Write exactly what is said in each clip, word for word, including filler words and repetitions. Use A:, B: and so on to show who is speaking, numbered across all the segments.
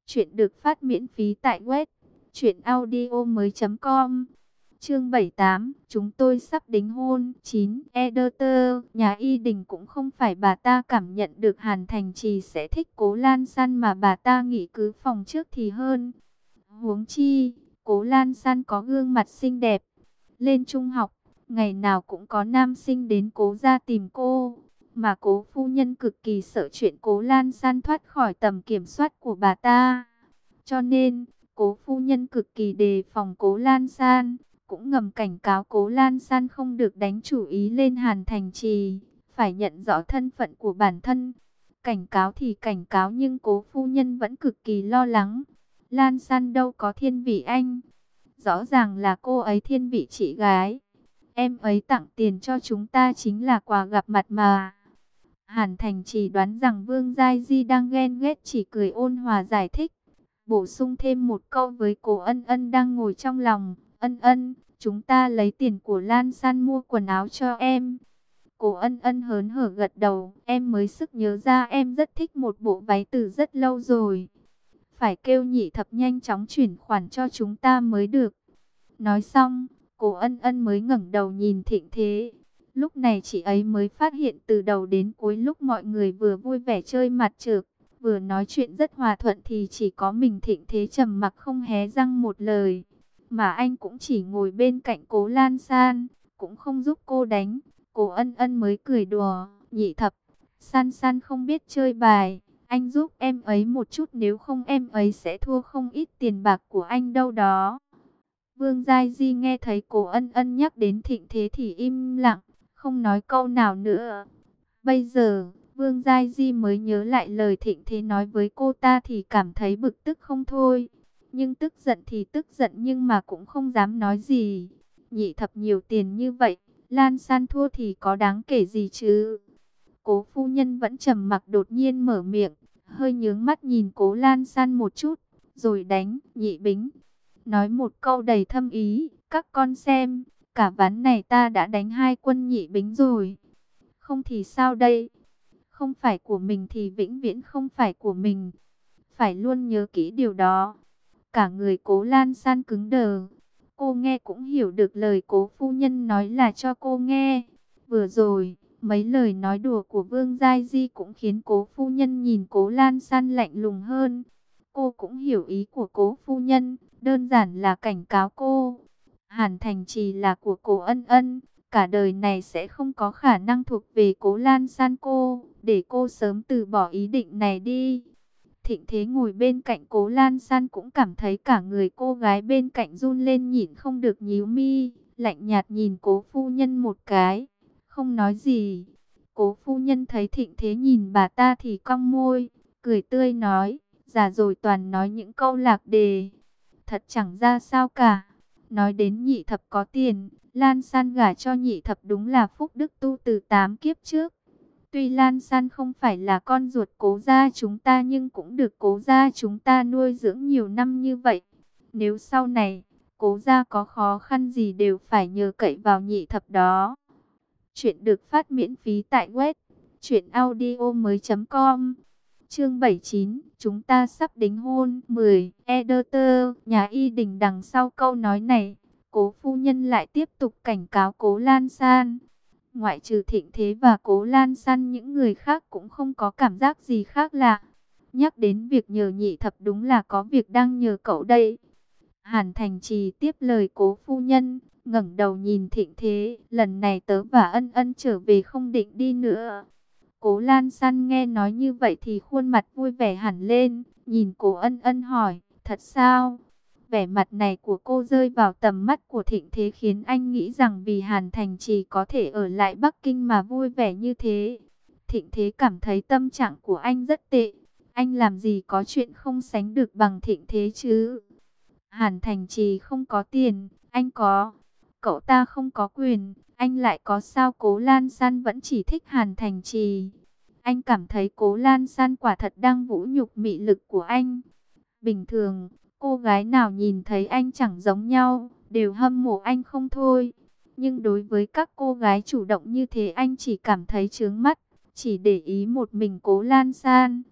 A: Chuyện được phát miễn phí tại web truyện audio mới chấm com. Chương bảy mươi tám, chúng tôi sắp đính hôn. Chín. Editor, nhà Y Đình cũng không phải bà ta cảm nhận được Hàn Thành Trì sẽ thích Cố Lan San mà bà ta nghĩ cứ phòng trước thì hơn. Huống chi, Cố Lan San có gương mặt xinh đẹp. Lên trung học, ngày nào cũng có nam sinh đến Cố gia tìm cô. Mà Cố phu nhân cực kỳ sợ chuyện Cố Lan San thoát khỏi tầm kiểm soát của bà ta. Cho nên, Cố phu nhân cực kỳ đề phòng Cố Lan San, cũng ngầm cảnh cáo Cố Lan San không được đánh chủ ý lên Hàn Thành Trì, phải nhận rõ thân phận của bản thân. Cảnh cáo thì cảnh cáo nhưng Cố phu nhân vẫn cực kỳ lo lắng. Lan San đâu có thiên vị anh. Rõ ràng là cô ấy thiên vị chị gái. Em ấy tặng tiền cho chúng ta chính là quà gặp mặt mà. Hàn Thành Trì đoán rằng Vương Giai Di đang ghen ghét, chỉ cười ôn hòa giải thích. Bổ sung thêm một câu với Cố Ân Ân đang ngồi trong lòng. Ân Ân, chúng ta lấy tiền của Lan San mua quần áo cho em. Cố Ân Ân hớn hở gật đầu. Em mới sức nhớ ra em rất thích một bộ váy từ rất lâu rồi. Phải kêu Nhị Thập nhanh chóng chuyển khoản cho chúng ta mới được. Nói xong, Cố Ân Ân mới ngẩng đầu nhìn Thịnh Thế. Lúc này chị ấy mới phát hiện từ đầu đến cuối lúc mọi người vừa vui vẻ chơi mặt trược, vừa nói chuyện rất hòa thuận thì chỉ có mình Thịnh Thế trầm mặc không hé răng một lời. Mà anh cũng chỉ ngồi bên cạnh Cố Lan San, cũng không giúp cô đánh. Cố Ân Ân mới cười đùa, Nhị Thập, San San không biết chơi bài, anh giúp em ấy một chút, nếu không em ấy sẽ thua không ít tiền bạc của anh đâu đó. Vương Giai Di nghe thấy Cố Ân Ân nhắc đến Thịnh Thế thì im lặng, không nói câu nào nữa. Bây giờ, Vương Giai Di mới nhớ lại lời Thịnh Thế nói với cô ta thì cảm thấy bực tức không thôi. Nhưng tức giận thì tức giận nhưng mà cũng không dám nói gì. Nhị Thập nhiều tiền như vậy, Lan San thua thì có đáng kể gì chứ. Cố phu nhân vẫn trầm mặc, đột nhiên mở miệng, hơi nhướng mắt nhìn Cố Lan San một chút, rồi đánh Nhị Bính. Nói một câu đầy thâm ý, các con xem, cả ván này ta đã đánh hai quân Nhị Bính rồi. Không thì sao đây? Không phải của mình thì vĩnh viễn không phải của mình. Phải luôn nhớ kỹ điều đó. Cả người Cố Lan San cứng đờ. Cô nghe cũng hiểu được lời Cố phu nhân nói là cho cô nghe. Vừa rồi, mấy lời nói đùa của Vương Giai Di cũng khiến Cố phu nhân nhìn Cố Lan San lạnh lùng hơn. Cô cũng hiểu ý của Cố phu nhân, đơn giản là cảnh cáo cô. Hàn Thành Trì là của Cố Ân Ân, cả đời này sẽ không có khả năng thuộc về Cố Lan San cô, để cô sớm từ bỏ ý định này đi. Thịnh Thế ngồi bên cạnh Cố Lan San cũng cảm thấy cả người cô gái bên cạnh run lên, nhịn không được nhíu mi, lạnh nhạt nhìn Cố phu nhân một cái, không nói gì. Cố phu nhân thấy Thịnh Thế nhìn bà ta thì cong môi, cười tươi nói, già rồi toàn nói những câu lạc đề, thật chẳng ra sao cả. Nói đến Nhị Thập có tiền, Lan San gả cho Nhị Thập đúng là phúc đức tu từ tám kiếp trước. Tuy Lan San không phải là con ruột Cố gia chúng ta nhưng cũng được Cố gia chúng ta nuôi dưỡng nhiều năm như vậy. Nếu sau này, Cố gia có khó khăn gì đều phải nhờ cậy vào Nhị Thập đó. Chuyện được phát miễn phí tại web truyện audio mới chấm com. Chương bảy mươi chín, chúng ta sắp đính hôn. Mười. Editor, nhà Y Đình đằng sau câu nói này, Cố phu nhân lại tiếp tục cảnh cáo Cố Lan San. Ngoại trừ Thịnh Thế và Cố Lan San, những người khác cũng không có cảm giác gì khác lạ. Nhắc đến việc nhờ Nhị Thập đúng là có việc đang nhờ cậu đây. Hàn Thành Trì tiếp lời Cố phu nhân, ngẩng đầu nhìn Thịnh Thế, lần này tớ và Ân Ân trở về không định đi nữa. Cố Lan San nghe nói như vậy thì khuôn mặt vui vẻ hẳn lên, nhìn Cố Ân Ân hỏi, thật sao? Vẻ mặt này của cô rơi vào tầm mắt của Thịnh Thế khiến anh nghĩ rằng vì Hàn Thành Trì có thể ở lại Bắc Kinh mà vui vẻ như thế. Thịnh Thế cảm thấy tâm trạng của anh rất tệ. Anh làm gì có chuyện không sánh được bằng Thịnh Thế chứ? Hàn Thành Trì không có tiền, anh có. Cậu ta không có quyền, anh lại có sao? Cố Lan San vẫn chỉ thích Hàn Thành Trì. Anh cảm thấy Cố Lan San quả thật đang vũ nhục mị lực của anh. Bình thường, cô gái nào nhìn thấy anh chẳng giống nhau, đều hâm mộ anh không thôi. Nhưng đối với các cô gái chủ động như thế anh chỉ cảm thấy chướng mắt, chỉ để ý một mình Cố Lan San.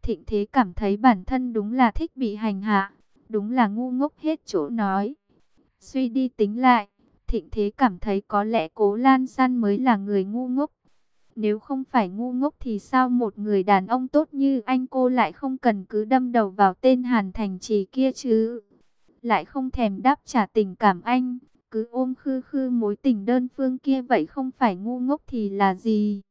A: Thịnh Thế cảm thấy bản thân đúng là thích bị hành hạ, đúng là ngu ngốc hết chỗ nói. Suy đi tính lại, Thịnh Thế cảm thấy có lẽ Cố Lan San mới là người ngu ngốc. Nếu không phải ngu ngốc thì sao một người đàn ông tốt như anh cô lại không cần cứ đâm đầu vào tên Hàn Thành Trì kia chứ? Lại không thèm đáp trả tình cảm anh, cứ ôm khư khư mối tình đơn phương kia, vậy không phải ngu ngốc thì là gì?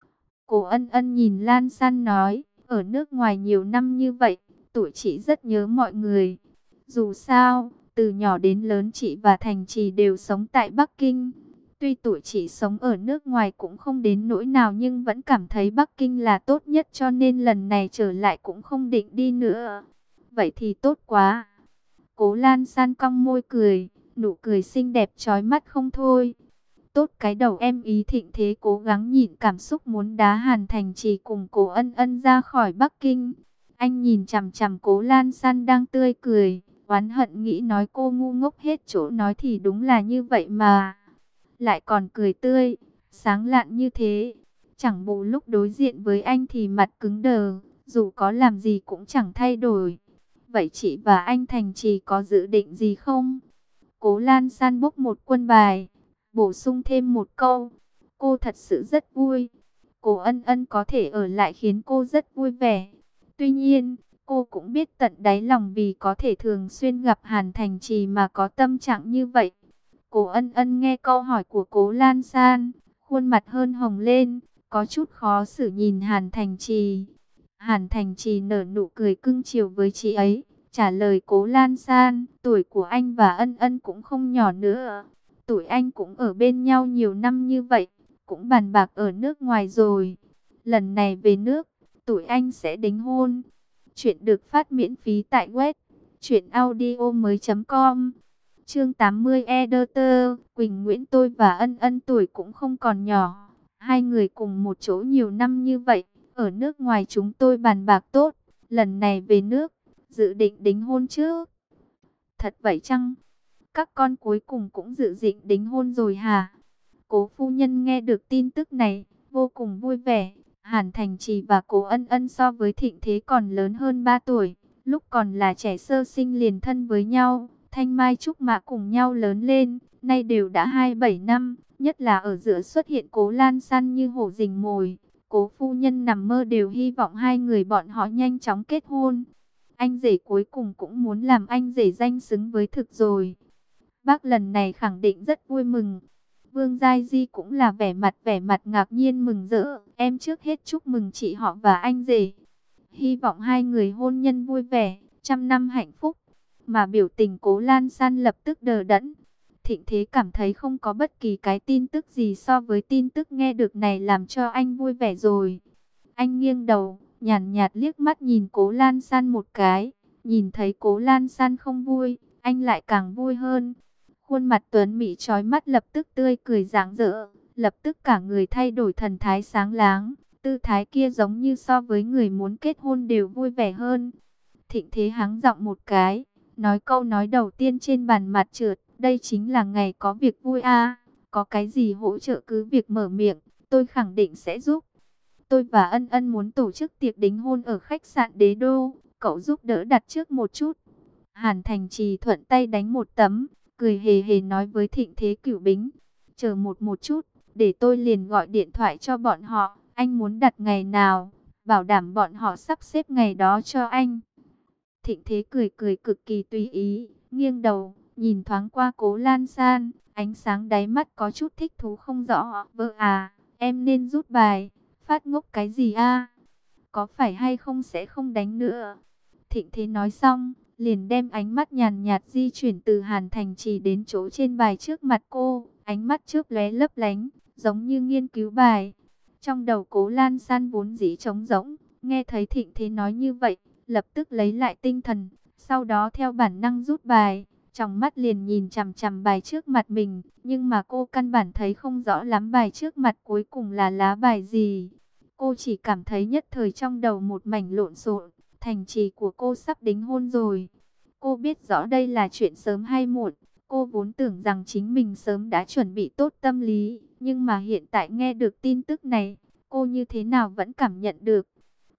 A: Cô Ân Ân nhìn Lan San nói, ở nước ngoài nhiều năm như vậy, tụi chị rất nhớ mọi người. Dù sao, từ nhỏ đến lớn chị và Thành Trì đều sống tại Bắc Kinh. Tuy tụi chị sống ở nước ngoài cũng không đến nỗi nào nhưng vẫn cảm thấy Bắc Kinh là tốt nhất, cho nên lần này trở lại cũng không định đi nữa. Vậy thì tốt quá. Cố Lan San cong môi cười, nụ cười xinh đẹp chói mắt không thôi. Tốt cái đầu em. Ý Thịnh Thế cố gắng nhịn cảm xúc muốn đá Hàn Thành Trì cùng Cố Ân Ân ra khỏi Bắc Kinh. Anh nhìn chằm chằm Cố Lan San đang tươi cười, oán hận nghĩ nói cô ngu ngốc hết chỗ nói thì đúng là như vậy mà. Lại còn cười tươi, sáng lạn như thế. Chẳng bù lúc đối diện với anh thì mặt cứng đờ, dù có làm gì cũng chẳng thay đổi. Vậy chị và anh Thành Trì có dự định gì không? Cố Lan San bốc một quân bài, bổ sung thêm một câu. Cô thật sự rất vui. Cố Ân Ân có thể ở lại khiến cô rất vui vẻ. Tuy nhiên, cô cũng biết tận đáy lòng vì có thể thường xuyên gặp Hàn Thành Trì mà có tâm trạng như vậy. Cố Ân Ân nghe câu hỏi của Cố Lan San, khuôn mặt hơn hồng lên, có chút khó xử nhìn Hàn Thành Trì. Hàn Thành Trì nở nụ cười cưng chiều với chị ấy, trả lời Cố Lan San, tuổi của anh và Ân Ân cũng không nhỏ nữa. Tụi anh cũng ở bên nhau nhiều năm như vậy, cũng bàn bạc ở nước ngoài rồi. Lần này về nước, tụi anh sẽ đính hôn. Chuyện được phát miễn phí tại web truyện audio mới chấm com. Chương tám mươi Editor, Quỳnh Nguyễn tôi và Ân Ân tuổi cũng không còn nhỏ. Hai người cùng một chỗ nhiều năm như vậy, ở nước ngoài chúng tôi bàn bạc tốt. Lần này về nước, dự định đính hôn chứ? Thật vậy chăng? Các con cuối cùng cũng dự định đính hôn rồi hả? Cố phu nhân nghe được tin tức này, vô cùng vui vẻ. Hàn Thành Trì và Cố Ân Ân so với Thịnh Thế còn lớn hơn ba tuổi. Lúc còn là trẻ sơ sinh liền thân với nhau, thanh mai trúc mã cùng nhau lớn lên. Nay đều đã hai mươi bảy năm, nhất là ở giữa xuất hiện Cố Lan San như hổ rình mồi. Cố phu nhân nằm mơ đều hy vọng hai người bọn họ nhanh chóng kết hôn. Anh rể cuối cùng cũng muốn làm anh rể danh xứng với thực rồi. Bác lần này khẳng định rất vui mừng. Vương Giai Di cũng là vẻ mặt vẻ mặt ngạc nhiên mừng rỡ. Em trước hết chúc mừng chị họ và anh rể. Hy vọng hai người hôn nhân vui vẻ, trăm năm hạnh phúc. Mà biểu tình Cố Lan San lập tức đờ đẫn. Thịnh Thế cảm thấy không có bất kỳ cái tin tức gì so với tin tức nghe được này làm cho anh vui vẻ rồi. Anh nghiêng đầu, nhàn nhạt liếc mắt nhìn Cố Lan San một cái. Nhìn thấy Cố Lan San không vui, anh lại càng vui hơn. Khuôn mặt tuấn mỹ chói mắt lập tức tươi cười rạng rỡ, lập tức cả người thay đổi thần thái sáng láng, tư thái kia giống như so với người muốn kết hôn đều vui vẻ hơn. Thịnh Thế hắng giọng một cái, nói câu nói đầu tiên trên bàn mặt trượt, đây chính là ngày có việc vui a, có cái gì hỗ trợ cứ việc mở miệng, tôi khẳng định sẽ giúp. Tôi và Ân Ân muốn tổ chức tiệc đính hôn ở khách sạn Đế Đô, cậu giúp đỡ đặt trước một chút. Hàn Thành Trì thuận tay đánh một tấm, cười hề hề nói với Thịnh Thế Cửu Bính, chờ một một chút, để tôi liền gọi điện thoại cho bọn họ, anh muốn đặt ngày nào, bảo đảm bọn họ sắp xếp ngày đó cho anh. Thịnh Thế cười cười cực kỳ tùy ý, nghiêng đầu, nhìn thoáng qua Cố Lan San, ánh sáng đáy mắt có chút thích thú không rõ. Vợ à, em nên rút bài, phát ngốc cái gì a? Có phải hay không sẽ không đánh nữa? Thịnh Thế nói xong, liền đem ánh mắt nhàn nhạt di chuyển từ Hàn Thành Trì đến chỗ trên bài trước mặt cô, ánh mắt chớp lóe lấp lánh, giống như nghiên cứu bài. Trong đầu Cố Lan San vốn dĩ trống rỗng, nghe thấy Thịnh Thế nói như vậy, lập tức lấy lại tinh thần, sau đó theo bản năng rút bài, trong mắt liền nhìn chằm chằm bài trước mặt mình, nhưng mà cô căn bản thấy không rõ lắm bài trước mặt cuối cùng là lá bài gì. Cô chỉ cảm thấy nhất thời trong đầu một mảnh lộn xộn. Thành Trì của cô sắp đính hôn rồi. Cô biết rõ đây là chuyện sớm hay muộn. Cô vốn tưởng rằng chính mình sớm đã chuẩn bị tốt tâm lý. Nhưng mà hiện tại nghe được tin tức này, cô như thế nào vẫn cảm nhận được.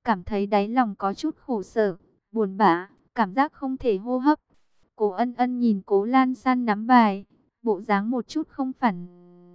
A: cảm thấy đáy lòng có chút khổ sở, buồn bã, cảm giác không thể hô hấp. Cố Ân Ân nhìn Cố Lan San nắm bài, bộ dáng một chút không phản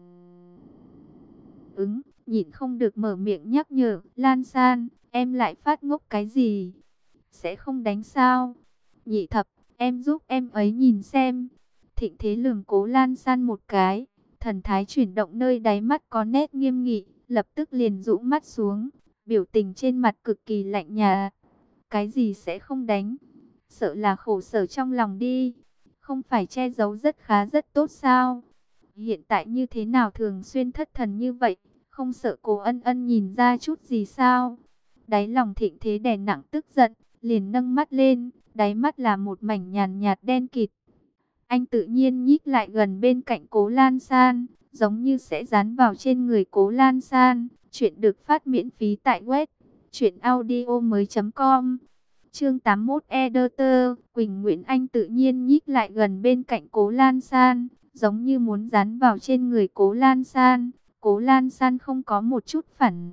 A: ứng, nhịn không được mở miệng nhắc nhở, Lan San, em lại phát ngốc cái gì? Sẽ không đánh sao? Nhị thập, em giúp em ấy nhìn xem. Thịnh Thế lườm Cố Lan San một cái, thần thái chuyển động nơi đáy mắt có nét nghiêm nghị, lập tức liền rũ mắt xuống, biểu tình trên mặt cực kỳ lạnh nhạt. Cái gì sẽ không đánh? Sợ là khổ sở trong lòng đi. Không phải che giấu rất khá rất tốt sao? Hiện tại như thế nào thường xuyên thất thần như vậy? Không sợ Cố Ân Ân nhìn ra chút gì sao? Đáy lòng Thịnh Thế đè nặng tức giận, liền nâng mắt lên, đáy mắt là một mảnh nhàn nhạt đen kịt. Anh tự nhiên nhích lại gần bên cạnh Cố Lan San, giống như sẽ dán vào trên người Cố Lan San. Chuyện được phát miễn phí tại web truyện audio mới chấm com. Chương tám mươi mốt Editor, Quỳnh Nguyễn Anh tự nhiên nhích lại gần bên cạnh Cố Lan San, giống như muốn dán vào trên người Cố Lan San. Cố Lan San không có một chút phản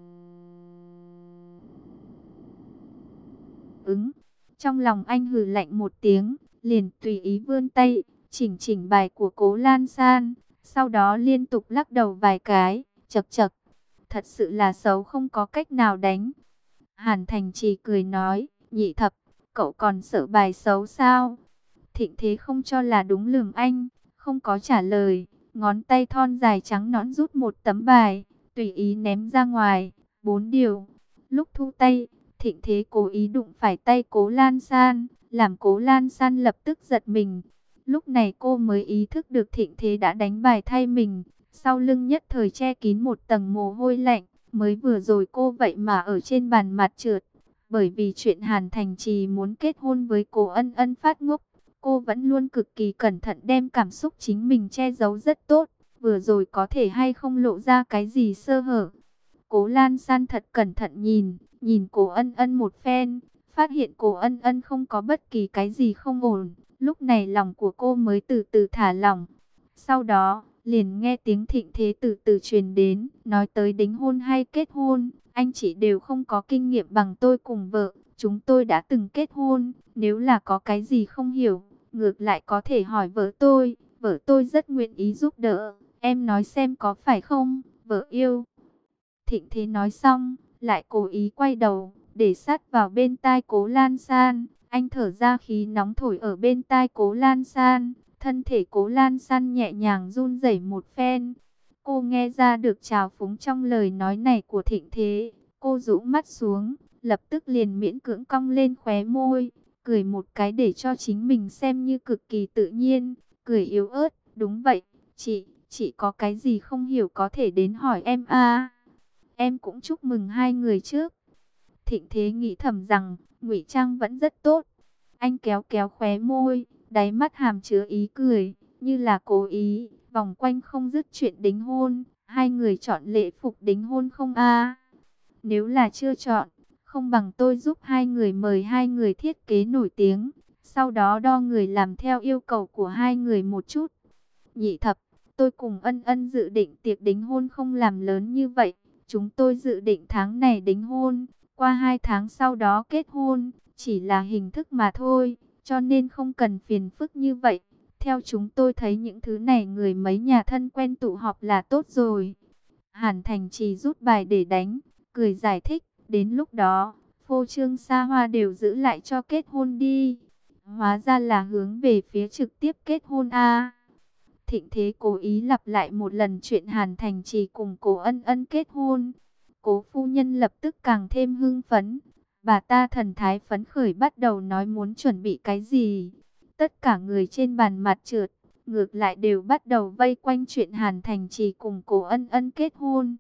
A: ứng. Trong lòng anh hừ lạnh một tiếng, liền tùy ý vươn tay, chỉnh chỉnh bài của Cố Lan San, sau đó liên tục lắc đầu vài cái, chậc chậc. Thật sự là xấu không có cách nào đánh. Hàn Thành Trì cười nói, nhị thập, cậu còn sợ bài xấu sao? Thịnh Thế không cho là đúng lườm anh, không có trả lời, ngón tay thon dài trắng nõn rút một tấm bài, tùy ý ném ra ngoài, bốn điều. Lúc thu tay, Thịnh Thế cố ý đụng phải tay Cố Lan San, làm Cố Lan San lập tức giật mình. Lúc này cô mới ý thức được Thịnh Thế đã đánh bài thay mình, sau lưng nhất thời che kín một tầng mồ hôi lạnh. Mới vừa rồi cô vậy mà ở trên bàn mặt trượt, bởi vì chuyện Hàn Thành Trì muốn kết hôn với Cố Ân Ân phát ngốc. Cô vẫn luôn cực kỳ cẩn thận đem cảm xúc chính mình che giấu rất tốt, vừa rồi có thể hay không lộ ra cái gì sơ hở. Cố Lan San thật cẩn thận nhìn, nhìn Cố Ân Ân một phen, phát hiện Cố Ân Ân không có bất kỳ cái gì không ổn, lúc này lòng của cô mới từ từ thả lỏng. Sau đó, liền nghe tiếng Thịnh Thế từ từ truyền đến, nói tới đính hôn hay kết hôn, anh chị đều không có kinh nghiệm bằng tôi cùng vợ, chúng tôi đã từng kết hôn, nếu là có cái gì không hiểu, ngược lại có thể hỏi vợ tôi, vợ tôi rất nguyện ý giúp đỡ, em nói xem có phải không, vợ yêu. Thịnh Thế nói xong, lại cố ý quay đầu, để sát vào bên tai Cố Lan San, anh thở ra khí nóng thổi ở bên tai Cố Lan San. Thân thể Cố Lan San nhẹ nhàng run rẩy một phen. Cô nghe ra được trào phúng trong lời nói này của Thịnh Thế. Cô rũ mắt xuống, lập tức liền miễn cưỡng cong lên khóe môi, cười một cái để cho chính mình xem như cực kỳ tự nhiên, cười yếu ớt, đúng vậy, chị, chị có cái gì không hiểu có thể đến hỏi em a. Em cũng chúc mừng hai người trước. Thịnh Thế nghĩ thầm rằng, ngụy trang vẫn rất tốt. Anh kéo kéo khóe môi, đáy mắt hàm chứa ý cười, như là cố ý, vòng quanh không dứt chuyện đính hôn. Hai người chọn lễ phục đính hôn không a? Nếu là chưa chọn, không bằng tôi giúp hai người mời hai người thiết kế nổi tiếng, sau đó đo người làm theo yêu cầu của hai người một chút. Nhị thập, tôi cùng Ân Ân dự định tiệc đính hôn không làm lớn như vậy. Chúng tôi dự định tháng này đính hôn, qua hai tháng sau đó kết hôn, chỉ là hình thức mà thôi, cho nên không cần phiền phức như vậy. Theo chúng tôi thấy những thứ này người mấy nhà thân quen tụ họp là tốt rồi. Hàn Thành Trì rút bài để đánh, cười giải thích, đến lúc đó, phô trương xa hoa đều giữ lại cho kết hôn đi. Hóa ra là hướng về phía trực tiếp kết hôn a. Thịnh Thế cố ý lặp lại một lần chuyện Hàn Thành Trì cùng Cố Ân Ân kết hôn. Cố phu nhân lập tức càng thêm hưng phấn. Bà ta thần thái phấn khởi bắt đầu nói muốn chuẩn bị cái gì. Tất cả người trên bàn mặt trượt, ngược lại đều bắt đầu vây quanh chuyện Hàn Thành Trì cùng Cố Ân Ân kết hôn.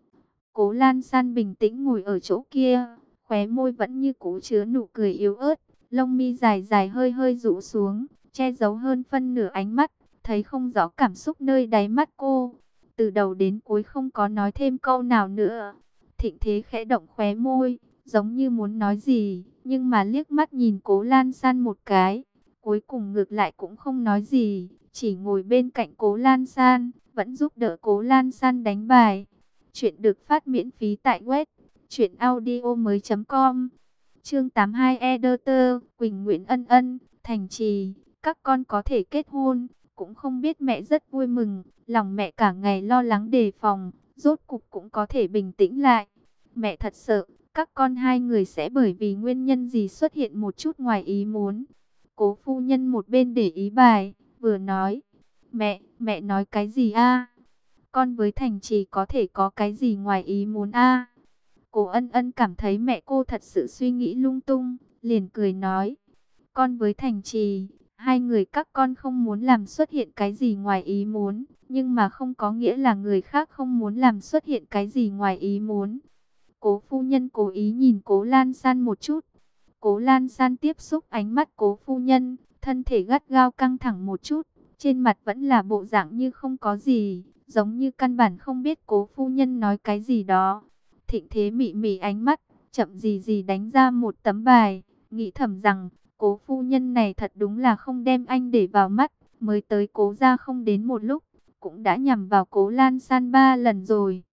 A: Cố Lan San bình tĩnh ngồi ở chỗ kia, khóe môi vẫn như cũ chứa nụ cười yếu ớt, lông mi dài dài hơi hơi rũ xuống, che giấu hơn phân nửa ánh mắt, thấy không rõ cảm xúc nơi đáy mắt cô. Từ đầu đến cuối không có nói thêm câu nào nữa. Thịnh Thế khẽ động khóe môi, giống như muốn nói gì, nhưng mà liếc mắt nhìn Cố Lan San một cái, cuối cùng ngược lại cũng không nói gì, chỉ ngồi bên cạnh Cố Lan San, vẫn giúp đỡ Cố Lan San đánh bài. Chuyện được phát miễn phí tại web Chuyện audio mới com. Chương tám mươi hai Editor. Quỳnh Nguyễn ân ân. Thành trì. Các con có thể kết hôn. Cũng không biết mẹ rất vui mừng. Lòng mẹ cả ngày lo lắng đề phòng. Rốt cục cũng có thể bình tĩnh lại. Mẹ thật sợ. Các con hai người sẽ bởi vì nguyên nhân gì xuất hiện một chút ngoài ý muốn. Cố phu nhân một bên để ý bài. Vừa nói. Mẹ, mẹ nói cái gì a? Con với Thành trì có thể có cái gì ngoài ý muốn a? Cô ân ân cảm thấy mẹ cô thật sự suy nghĩ lung tung, liền cười nói. Con với Thành trì, hai người các con không muốn làm xuất hiện cái gì ngoài ý muốn, nhưng mà không có nghĩa là người khác không muốn làm xuất hiện cái gì ngoài ý muốn. Cố phu nhân cố ý nhìn Cố Lan San một chút. Cố Lan San tiếp xúc ánh mắt Cố phu nhân, thân thể gắt gao căng thẳng một chút, trên mặt vẫn là bộ dạng như không có gì, giống như căn bản không biết Cố phu nhân nói cái gì đó. Thịnh Thế mị mị ánh mắt, chậm gì gì đánh ra một tấm bài, nghĩ thầm rằng, Cố phu nhân này thật đúng là không đem anh để vào mắt, mới tới Cố gia không đến một lúc, cũng đã nhằm vào Cố Lan San ba lần rồi.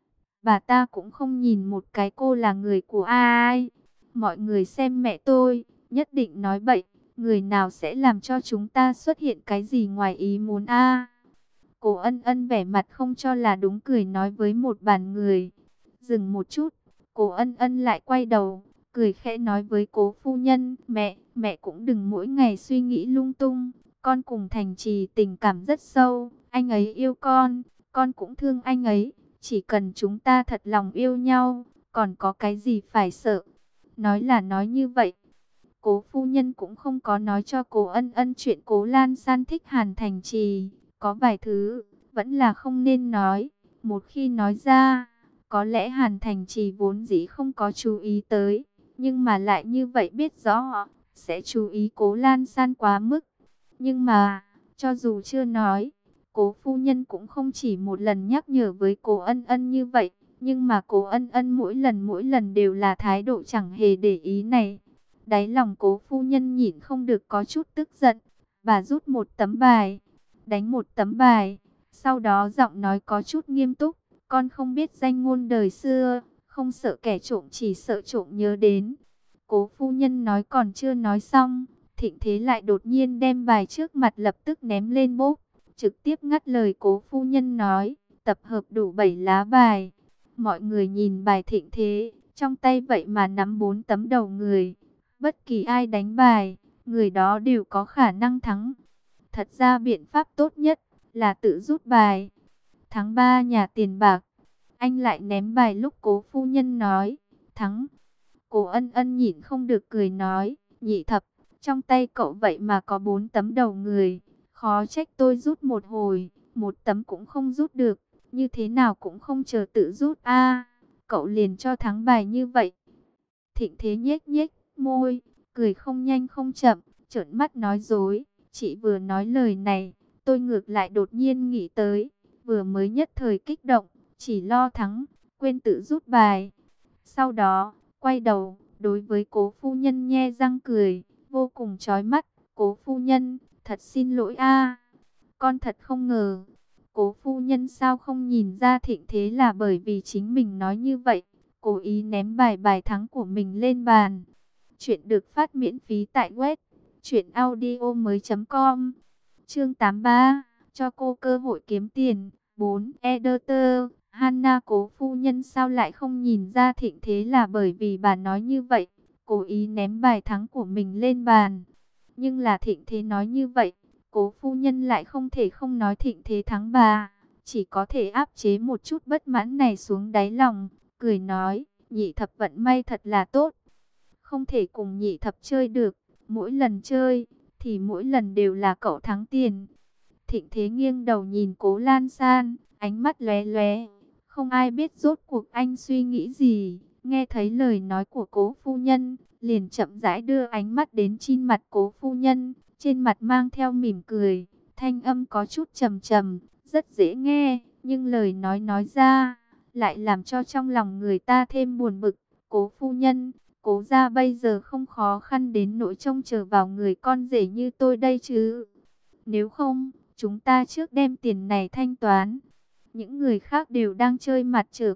A: Bà ta cũng không nhìn một cái cô là người của ai. Mọi người xem mẹ tôi, nhất định nói bậy, người nào sẽ làm cho chúng ta xuất hiện cái gì ngoài ý muốn a? Cố ân ân vẻ mặt không cho là đúng cười nói với một bàn người. Dừng một chút, Cố ân ân lại quay đầu, cười khẽ nói với Cố phu nhân, mẹ, mẹ cũng đừng mỗi ngày suy nghĩ lung tung, con cùng Thành trì tình cảm rất sâu, anh ấy yêu con, con cũng thương anh ấy, chỉ cần chúng ta thật lòng yêu nhau, còn có cái gì phải sợ. Nói là nói như vậy. Cố phu nhân cũng không có nói cho Cố ân ân chuyện Cố Lan San thích Hàn Thành trì, có vài thứ vẫn là không nên nói, một khi nói ra, có lẽ Hàn Thành trì vốn dĩ không có chú ý tới, nhưng mà lại như vậy biết rõ, sẽ chú ý Cố Lan San quá mức. Nhưng mà, cho dù chưa nói, Cố phu nhân cũng không chỉ một lần nhắc nhở với Cố ân ân như vậy, nhưng mà Cố ân ân mỗi lần mỗi lần đều là thái độ chẳng hề để ý này. Đáy lòng Cố phu nhân nhịn không được có chút tức giận, bà rút một tấm bài, đánh một tấm bài, sau đó giọng nói có chút nghiêm túc. Con không biết danh ngôn đời xưa, không sợ kẻ trộm chỉ sợ trộm nhớ đến. Cố phu nhân nói còn chưa nói xong, Thịnh Thế lại đột nhiên đem bài trước mặt lập tức ném lên bốp, trực tiếp ngắt lời Cố phu nhân nói, tập hợp đủ bảy lá bài. Mọi người nhìn bài Thịnh Thế, trong tay vậy mà nắm bốn tấm đầu người. Bất kỳ ai đánh bài, người đó đều có khả năng thắng. Thật ra biện pháp tốt nhất là tự rút bài. Tháng ba nhà tiền bạc. Anh lại ném bài lúc Cố phu nhân nói. Thắng. Cố ân ân nhịn không được cười nói. Nhị thập. Trong tay cậu vậy mà có bốn tấm đầu người. Khó trách tôi rút một hồi. Một tấm cũng không rút được. Như thế nào cũng không chờ tự rút a. Cậu liền cho thắng bài như vậy. Thịnh Thế nhếch nhếch môi. Cười không nhanh không chậm. Trợn mắt nói dối. Chị vừa nói lời này. Tôi ngược lại đột nhiên nghĩ tới. Vừa mới nhất thời kích động, chỉ lo thắng, quên tự rút bài. Sau đó, quay đầu, đối với Cố phu nhân nhe răng cười, vô cùng chói mắt. Cố phu nhân, thật xin lỗi a, con thật không ngờ. Cố phu nhân sao không nhìn ra Thịnh Thế là bởi vì chính mình nói như vậy, cố ý ném bài bài thắng của mình lên bàn. Chuyện được phát miễn phí tại web truyện audio mới chấm com. Chương tám mươi ba, cho cô cơ hội kiếm tiền. bốn. Editor. Hana Cố phu nhân sao lại không nhìn ra Thịnh Thế là bởi vì bà nói như vậy, cố ý ném bài thắng của mình lên bàn. Nhưng là Thịnh Thế nói như vậy, Cố phu nhân lại không thể không nói Thịnh Thế thắng bà, chỉ có thể áp chế một chút bất mãn này xuống đáy lòng, cười nói, nhị thập vận may thật là tốt. Không thể cùng nhị thập chơi được, mỗi lần chơi, thì mỗi lần đều là cậu thắng tiền. Thịnh Thế nghiêng đầu nhìn Cố Lan San, ánh mắt lóe lóe, không ai biết rốt cuộc anh suy nghĩ gì. Nghe thấy lời nói của Cố phu nhân, liền chậm rãi đưa ánh mắt đến trên mặt Cố phu nhân, trên mặt mang theo mỉm cười, thanh âm có chút trầm trầm, rất dễ nghe, nhưng lời nói nói ra lại làm cho trong lòng người ta thêm buồn bực. Cố phu nhân, Cố gia bây giờ không khó khăn đến nỗi trông chờ vào người con rể như tôi đây chứ. Nếu không, chúng ta trước đem tiền này thanh toán. Những người khác đều đang chơi mặt trược,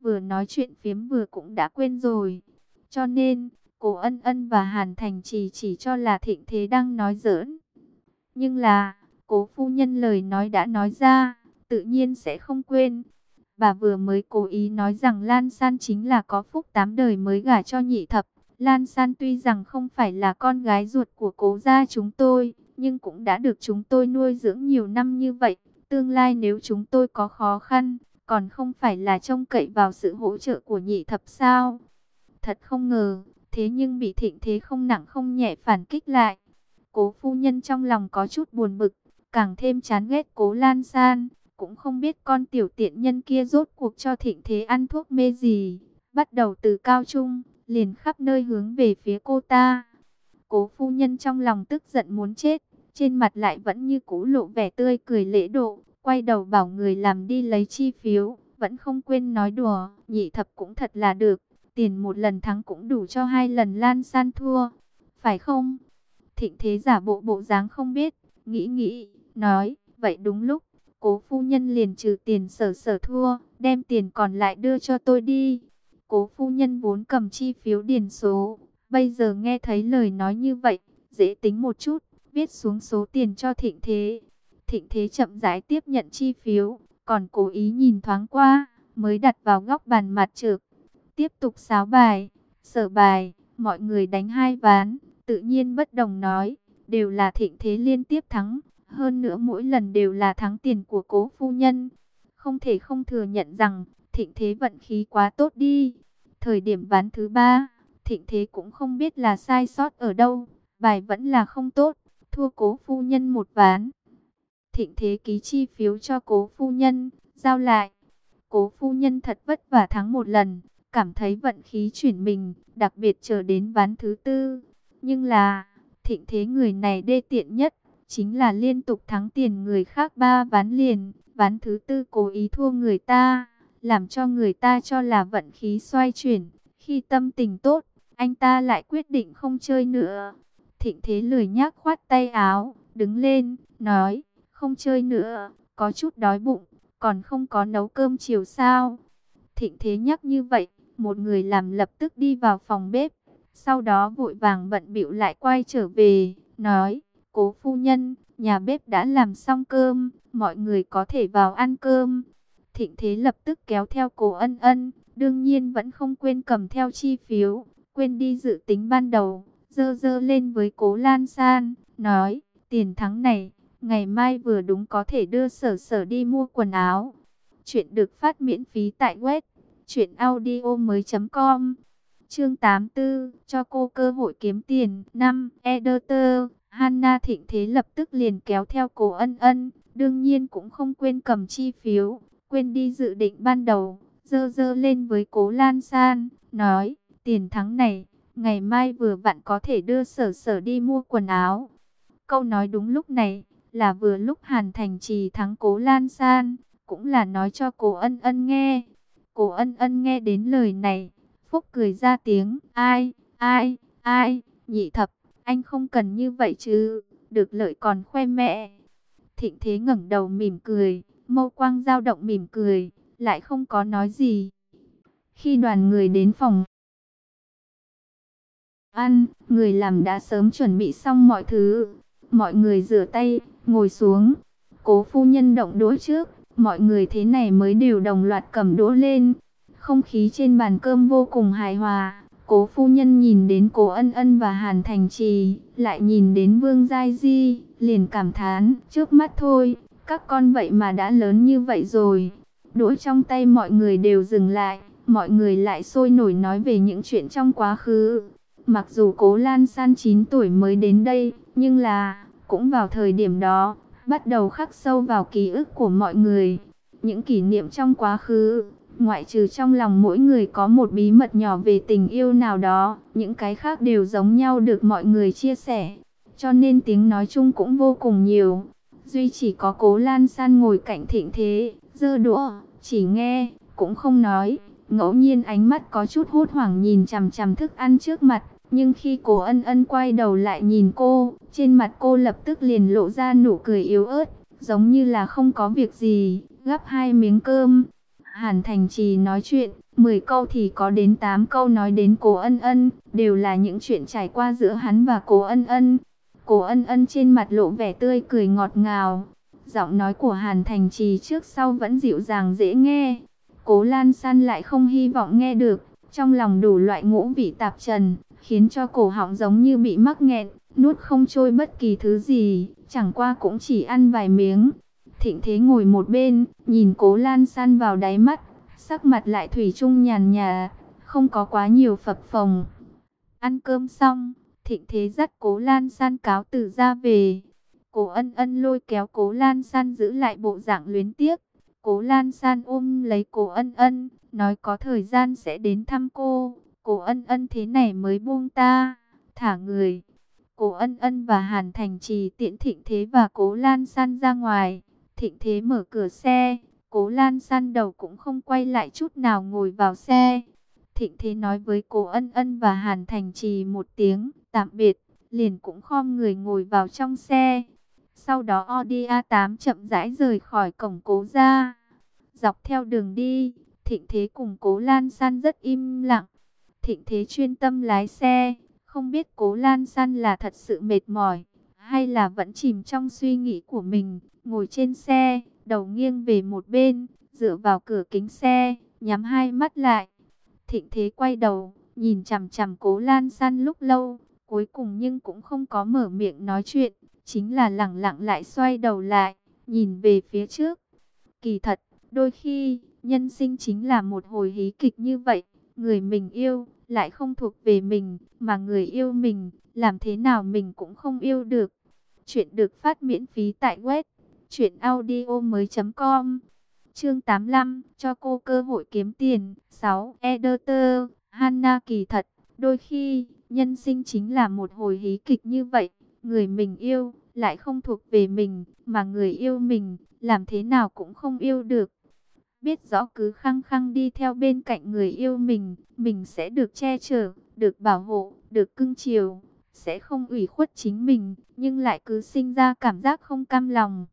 A: vừa nói chuyện phiếm vừa cũng đã quên rồi. Cho nên, Cố Ân Ân và Hàn Thành Trì chỉ cho là Thịnh Thế đang nói giỡn. Nhưng là, Cố phu nhân lời nói đã nói ra, tự nhiên sẽ không quên. Bà vừa mới cố ý nói rằng Lan San chính là có phúc tám đời mới gả cho Nhị Thập. Lan San tuy rằng không phải là con gái ruột của Cố gia chúng tôi, nhưng cũng đã được chúng tôi nuôi dưỡng nhiều năm như vậy. Tương lai nếu chúng tôi có khó khăn, còn không phải là trông cậy vào sự hỗ trợ của Nhị Thập sao? Thật không ngờ, thế nhưng bị Thịnh Thế không nặng không nhẹ phản kích lại. Cố phu nhân trong lòng có chút buồn bực, càng thêm chán ghét Cố Lan San. Cũng không biết con tiểu tiện nhân kia rốt cuộc cho Thịnh Thế ăn thuốc mê gì. Bắt đầu từ cao trung, liền khắp nơi hướng về phía cô ta. Cố phu nhân trong lòng tức giận muốn chết, trên mặt lại vẫn như cũ lộ vẻ tươi cười lễ độ, quay đầu bảo người làm đi lấy chi phiếu, vẫn không quên nói đùa, Nhị Thập cũng thật là được, tiền một lần thắng cũng đủ cho hai lần Lan San thua, phải không? Thịnh Thế giả bộ bộ dáng không biết, nghĩ nghĩ, nói, vậy đúng lúc, Cố phu nhân liền trừ tiền Sở Sở thua, đem tiền còn lại đưa cho tôi đi. Cố phu nhân vốn cầm chi phiếu điền số, bây giờ nghe thấy lời nói như vậy, dễ tính một chút, viết xuống số tiền cho Thịnh Thế. Thịnh Thế chậm rãi tiếp nhận chi phiếu, còn cố ý nhìn thoáng qua, mới đặt vào góc bàn mặt trược. Tiếp tục sáo bài, sở bài, mọi người đánh hai ván, tự nhiên bất đồng nói, đều là Thịnh Thế liên tiếp thắng, hơn nữa mỗi lần đều là thắng tiền của Cố phu nhân. Không thể không thừa nhận rằng, Thịnh Thế vận khí quá tốt đi. Thời điểm ván thứ ba, Thịnh Thế cũng không biết là sai sót ở đâu, bài vẫn là không tốt, thua Cố phu nhân một ván. Thịnh Thế ký chi phiếu cho Cố phu nhân, giao lại. Cố phu nhân thật vất vả thắng một lần, cảm thấy vận khí chuyển mình, đặc biệt chờ đến ván thứ tư. Nhưng là, Thịnh Thế người này đê tiện nhất, chính là liên tục thắng tiền người khác ba ván liền, ván thứ tư cố ý thua người ta, làm cho người ta cho là vận khí xoay chuyển. Khi tâm tình tốt, anh ta lại quyết định không chơi nữa. Thịnh Thế lười nhác khoát tay áo, đứng lên, nói, không chơi nữa, có chút đói bụng, còn không có nấu cơm chiều sao. Thịnh Thế nhắc như vậy, một người làm lập tức đi vào phòng bếp, sau đó vội vàng bận bịu lại quay trở về, nói, Cố phu nhân, nhà bếp đã làm xong cơm, mọi người có thể vào ăn cơm. Thịnh Thế lập tức kéo theo Cố Ân Ân, đương nhiên vẫn không quên cầm theo chi phiếu, quên đi dự tính ban đầu, dơ dơ lên với Cố Lan San, nói, tiền thắng này, ngày mai vừa đúng có thể đưa Sở Sở đi mua quần áo. Chuyện được phát miễn phí tại web truyện audio mới chấm com. Chương tám mươi tư, cho cô cơ hội kiếm tiền. Năm, Editor, Hana. Thịnh Thế lập tức liền kéo theo Cố Ân Ân, đương nhiên cũng không quên cầm chi phiếu, quên đi dự định ban đầu, dơ dơ lên với Cố Lan San, nói, tiền thắng này, ngày mai vừa vặn có thể đưa Sở Sở đi mua quần áo. Câu nói đúng lúc này, là vừa lúc Hàn Thành Trì thắng Cố Lan San, cũng là nói cho Cố Ân Ân nghe. Cố Ân Ân nghe đến lời này, phúc cười ra tiếng, ai, ai, ai, Nhị Thập, anh không cần như vậy chứ, được lợi còn khoe mẽ. Thịnh Thế ngẩng đầu mỉm cười, mâu quang dao động mỉm cười, lại không có nói gì. Khi đoàn người đến phòng ăn, người làm đã sớm chuẩn bị xong mọi thứ. Mọi người rửa tay, ngồi xuống. Cố phu nhân động đũa trước, mọi người thế này mới đều đồng loạt cầm đũa lên. Không khí trên bàn cơm vô cùng hài hòa. Cố phu nhân nhìn đến Cố Ân Ân và Hàn Thành Trì, lại nhìn đến Vương Giai Di, liền cảm thán, trước mắt thôi, các con vậy mà đã lớn như vậy rồi. Đũa trong tay mọi người đều dừng lại, mọi người lại sôi nổi nói về những chuyện trong quá khứ. Mặc dù Cố Lan San chín tuổi mới đến đây, nhưng là, cũng vào thời điểm đó, bắt đầu khắc sâu vào ký ức của mọi người. Những kỷ niệm trong quá khứ, ngoại trừ trong lòng mỗi người có một bí mật nhỏ về tình yêu nào đó, những cái khác đều giống nhau được mọi người chia sẻ. Cho nên tiếng nói chung cũng vô cùng nhiều. Duy chỉ có Cố Lan San ngồi cạnh Thịnh Thế, giơ đũa, chỉ nghe, cũng không nói. Ngẫu nhiên ánh mắt có chút hốt hoảng nhìn chằm chằm thức ăn trước mặt. Nhưng khi Cố Ân Ân quay đầu lại nhìn cô, trên mặt cô lập tức liền lộ ra nụ cười yếu ớt, giống như là không có việc gì, gắp hai miếng cơm. Hàn Thành Trì nói chuyện, mười câu thì có đến tám câu nói đến Cố Ân Ân, đều là những chuyện trải qua giữa hắn và Cố Ân Ân. Cố Ân Ân trên mặt lộ vẻ tươi cười ngọt ngào, giọng nói của Hàn Thành Trì trước sau vẫn dịu dàng dễ nghe. Cố Lan San lại không hy vọng nghe được, trong lòng đủ loại ngũ vị tạp trần, khiến cho cổ họng giống như bị mắc nghẹn, nuốt không trôi bất kỳ thứ gì, chẳng qua cũng chỉ ăn vài miếng. Thịnh Thế ngồi một bên, nhìn Cố Lan San vào đáy mắt, sắc mặt lại thủy chung nhàn nhạt, không có quá nhiều phập phồng. Ăn cơm xong, Thịnh Thế dắt Cố Lan San cáo từ ra về. Cố Ân Ân lôi kéo Cố Lan San giữ lại bộ dạng luyến tiếc. Cố Lan San ôm lấy Cố Ân Ân, nói có thời gian sẽ đến thăm cô. Cố Ân Ân thế này mới buông ta, thả người. Cố Ân Ân và Hàn Thành Trì tiễn Thịnh Thế và Cố Lan San ra ngoài. Thịnh Thế mở cửa xe, Cố Lan San đầu cũng không quay lại chút nào ngồi vào xe. Thịnh Thế nói với Cố Ân Ân và Hàn Thành Trì một tiếng tạm biệt, liền cũng khom người ngồi vào trong xe. Sau đó Audi a tám chậm rãi rời khỏi cổng Cố gia. Dọc theo đường đi, Thịnh Thế cùng Cố Lan San rất im lặng. Thịnh Thế chuyên tâm lái xe, không biết Cố Lan San là thật sự mệt mỏi, hay là vẫn chìm trong suy nghĩ của mình. Ngồi trên xe, đầu nghiêng về một bên, dựa vào cửa kính xe, nhắm hai mắt lại. Thịnh Thế quay đầu, nhìn chằm chằm Cố Lan San lúc lâu, cuối cùng nhưng cũng không có mở miệng nói chuyện, chính là lẳng lặng lại xoay đầu lại, nhìn về phía trước. Kỳ thật, đôi khi, nhân sinh chính là một hồi hí kịch như vậy, người mình yêu lại không thuộc về mình, mà người yêu mình, làm thế nào mình cũng không yêu được. Chuyện được phát miễn phí tại web truyện audio mới chấm com. Chương tám mươi lăm, cho cô cơ hội kiếm tiền. sáu. Editor, Hana kỳ thật, đôi khi, nhân sinh chính là một hồi hí kịch như vậy. Người mình yêu, lại không thuộc về mình, mà người yêu mình, làm thế nào cũng không yêu được. Biết rõ cứ khăng khăng đi theo bên cạnh người yêu mình, mình sẽ được che chở, được bảo hộ, được cưng chiều, sẽ không ủy khuất chính mình, nhưng lại cứ sinh ra cảm giác không cam lòng.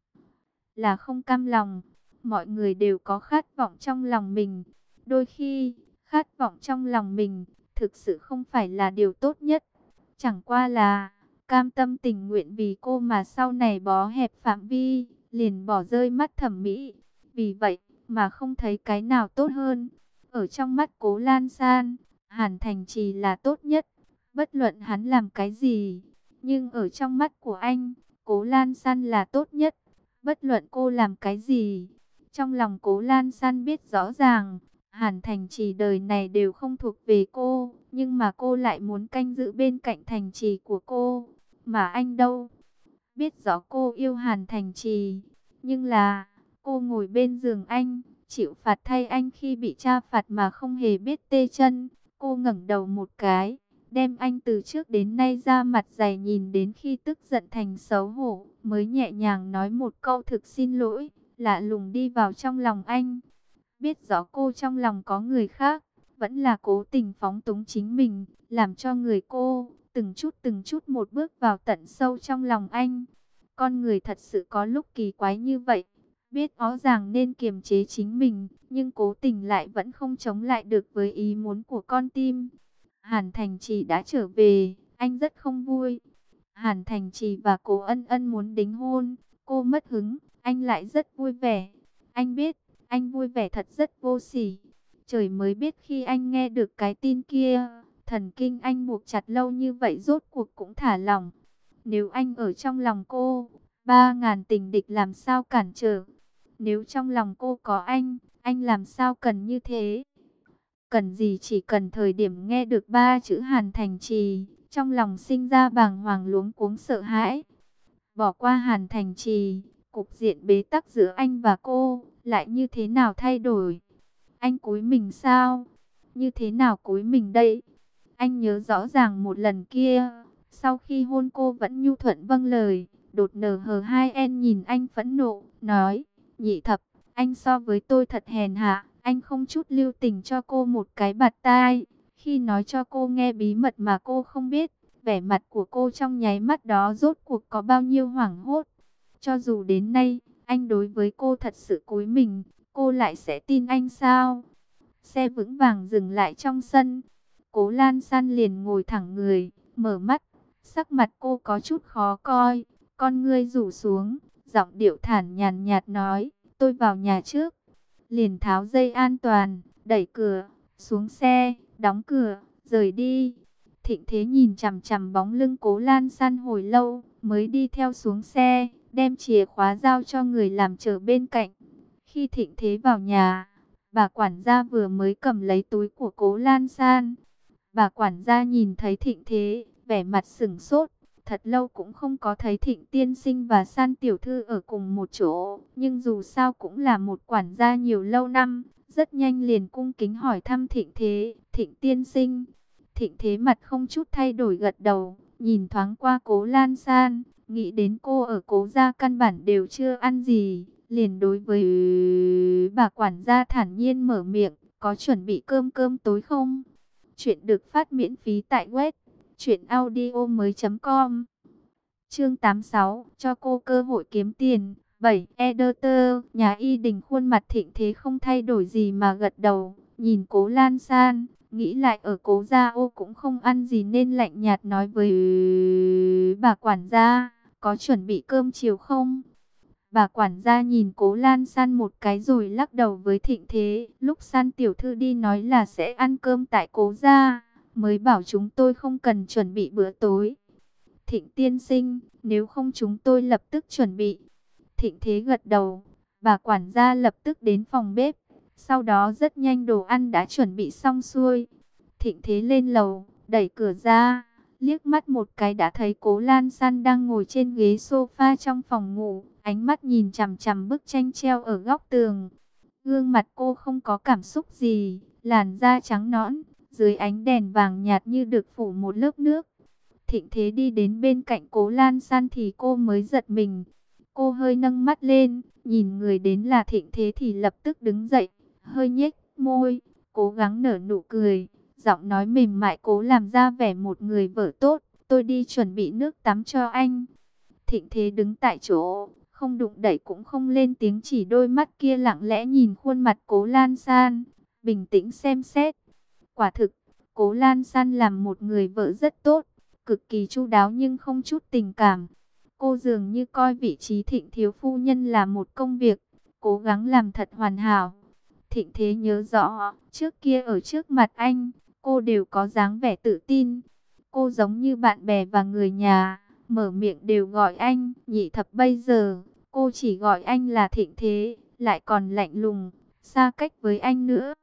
A: Là không cam lòng. Mọi người đều có khát vọng trong lòng mình. Đôi khi, khát vọng trong lòng mình thực sự không phải là điều tốt nhất. Chẳng qua là cam tâm tình nguyện vì cô mà sau này bó hẹp phạm vi, liền bỏ rơi mắt thẩm mỹ. Vì vậy mà không thấy cái nào tốt hơn. Ở trong mắt Cố Lan San, Hàn Thành Trì là tốt nhất, bất luận hắn làm cái gì. Nhưng ở trong mắt của anh, Cố Lan San là tốt nhất, bất luận cô làm cái gì. Trong lòng Cố Lan San biết rõ ràng, Hàn Thành Trì đời này đều không thuộc về cô, nhưng mà cô lại muốn canh giữ bên cạnh Thành Trì của cô. Mà anh đâu? Biết rõ cô yêu Hàn Thành Trì, nhưng là cô ngồi bên giường anh, chịu phạt thay anh khi bị cha phạt mà không hề biết tê chân. Cô ngẩng đầu một cái, đem anh từ trước đến nay ra mặt dày nhìn đến khi tức giận thành xấu hổ, mới nhẹ nhàng nói một câu thực xin lỗi, lạ lùng đi vào trong lòng anh. Biết rõ cô trong lòng có người khác, vẫn là cố tình phóng túng chính mình, làm cho người cô từng chút từng chút một bước vào tận sâu trong lòng anh. Con người thật sự có lúc kỳ quái như vậy, biết rõ ràng nên kiềm chế chính mình, nhưng cố tình lại vẫn không chống lại được với ý muốn của con tim. Hàn Thành Trì đã trở về, anh rất không vui. Hàn Thành Trì và Cố Ân Ân muốn đính hôn, cô mất hứng, anh lại rất vui vẻ. Anh biết, anh vui vẻ thật rất vô sỉ. Trời mới biết khi anh nghe được cái tin kia, thần kinh anh buộc chặt lâu như vậy rốt cuộc cũng thả lỏng. Nếu anh ở trong lòng cô, ba ngàn tình địch làm sao cản trở. Nếu trong lòng cô có anh, anh làm sao cần như thế. Cần gì, chỉ cần thời điểm nghe được ba chữ Hàn Thành Trì, trong lòng sinh ra bàng hoàng luống cuống sợ hãi. Bỏ qua Hàn Thành Trì, cục diện bế tắc giữa anh và cô lại như thế nào thay đổi? Anh cúi mình sao? Như thế nào cúi mình đây? Anh nhớ rõ ràng một lần kia, sau khi hôn cô vẫn nhu thuận vâng lời. Đột nở hờ hai en nhìn anh phẫn nộ, nói: Nhị thập, anh so với tôi thật hèn hạ. Anh không chút lưu tình cho cô một cái bạt tai, khi nói cho cô nghe bí mật mà cô không biết. Vẻ mặt của cô trong nháy mắt đó rốt cuộc có bao nhiêu hoảng hốt. Cho dù đến nay, anh đối với cô thật sự cúi mình, cô lại sẽ tin anh sao? Xe vững vàng dừng lại trong sân. Cố Lan San liền ngồi thẳng người, mở mắt. Sắc mặt cô có chút khó coi, con ngươi rủ xuống, giọng điệu thản nhàn nhạt nói, tôi vào nhà trước. Liền tháo dây an toàn, đẩy cửa, xuống xe, đóng cửa, rời đi. Thịnh Thế nhìn chằm chằm bóng lưng Cố Lan San hồi lâu, mới đi theo xuống xe, đem chìa khóa giao cho người làm chờ bên cạnh. Khi Thịnh Thế vào nhà, bà quản gia vừa mới cầm lấy túi của Cố Lan San. Bà quản gia nhìn thấy Thịnh Thế, vẻ mặt sửng sốt. Thật lâu cũng không có thấy Thịnh tiên sinh và San tiểu thư ở cùng một chỗ. Nhưng dù sao cũng là một quản gia nhiều lâu năm. Rất nhanh liền cung kính hỏi thăm Thịnh Thế. Thịnh tiên sinh. Thịnh Thế mặt không chút thay đổi gật đầu. Nhìn thoáng qua Cố Lan San. Nghĩ đến cô ở Cố gia căn bản đều chưa ăn gì. Liền đối với bà quản gia thản nhiên mở miệng. Có chuẩn bị cơm cơm tối không? Chuyện được phát miễn phí tại web truyện audio mới chấm com. Chương tám mươi sáu, cho cô cơ hội kiếm tiền. bảy. Editor, nhà Y Đình khuôn mặt Thịnh Thế không thay đổi gì mà gật đầu, nhìn Cố Lan San, nghĩ lại ở Cố gia ô cũng không ăn gì nên lạnh nhạt nói với bà quản gia, có chuẩn bị cơm chiều không? Bà quản gia nhìn Cố Lan San một cái rồi lắc đầu với Thịnh Thế. Lúc San tiểu thư đi nói là sẽ ăn cơm tại Cố gia, mới bảo chúng tôi không cần chuẩn bị bữa tối. Thịnh tiên sinh, nếu không chúng tôi lập tức chuẩn bị. Thịnh Thế gật đầu. Bà quản gia lập tức đến phòng bếp. Sau đó rất nhanh đồ ăn đã chuẩn bị xong xuôi. Thịnh Thế lên lầu, đẩy cửa ra, liếc mắt một cái đã thấy Cố Lan San đang ngồi trên ghế sofa trong phòng ngủ, ánh mắt nhìn chằm chằm bức tranh treo ở góc tường. Gương mặt cô không có cảm xúc gì, làn da trắng nõn, dưới ánh đèn vàng nhạt như được phủ một lớp nước. Thịnh Thế đi đến bên cạnh Cố Lan San thì cô mới giật mình. Cô hơi nâng mắt lên, nhìn người đến là Thịnh Thế thì lập tức đứng dậy, hơi nhếch môi, cố gắng nở nụ cười. Giọng nói mềm mại cố làm ra vẻ một người vợ tốt. Tôi đi chuẩn bị nước tắm cho anh. Thịnh Thế đứng tại chỗ, không đụng đẩy cũng không lên tiếng, chỉ đôi mắt kia lặng lẽ nhìn khuôn mặt Cố Lan San, bình tĩnh xem xét. Quả thực, Cố Lan San làm một người vợ rất tốt, cực kỳ chu đáo nhưng không chút tình cảm. Cô dường như coi vị trí Thịnh thiếu phu nhân là một công việc, cố gắng làm thật hoàn hảo. Thịnh Thế nhớ rõ, trước kia ở trước mặt anh, cô đều có dáng vẻ tự tin. Cô giống như bạn bè và người nhà, mở miệng đều gọi anh nhị thập. Bây giờ, cô chỉ gọi anh là Thịnh Thế, lại còn lạnh lùng, xa cách với anh nữa.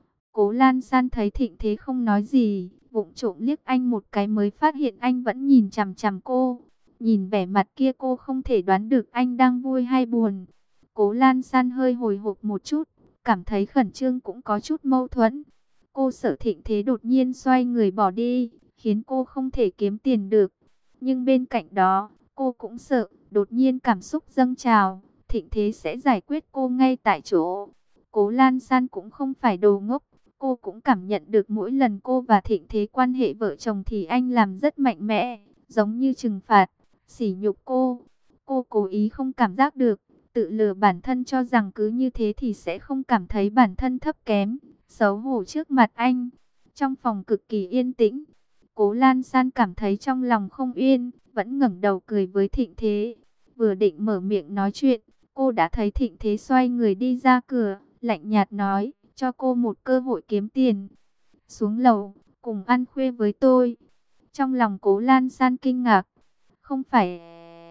A: Cố Lan San thấy Thịnh Thế không nói gì, vụng trộm liếc anh một cái mới phát hiện anh vẫn nhìn chằm chằm cô. Nhìn vẻ mặt kia cô không thể đoán được anh đang vui hay buồn. Cố Lan San hơi hồi hộp một chút, cảm thấy khẩn trương cũng có chút mâu thuẫn. Cô sợ Thịnh Thế đột nhiên xoay người bỏ đi, khiến cô không thể kiếm tiền được. Nhưng bên cạnh đó, cô cũng sợ, đột nhiên cảm xúc dâng trào, Thịnh Thế sẽ giải quyết cô ngay tại chỗ. Cố Lan San cũng không phải đồ ngốc, cô cũng cảm nhận được mỗi lần cô và Thịnh Thế quan hệ vợ chồng thì anh làm rất mạnh mẽ, giống như trừng phạt, sỉ nhục cô. Cô cố ý không cảm giác được, tự lừa bản thân cho rằng cứ như thế thì sẽ không cảm thấy bản thân thấp kém, xấu hổ trước mặt anh. Trong phòng cực kỳ yên tĩnh, Cố Lan San cảm thấy trong lòng không yên, vẫn ngẩng đầu cười với Thịnh Thế. Vừa định mở miệng nói chuyện, cô đã thấy Thịnh Thế xoay người đi ra cửa, lạnh nhạt nói, cho cô một cơ hội kiếm tiền. Xuống lầu, cùng ăn khuya với tôi. Trong lòng Cố Lan San kinh ngạc, không phải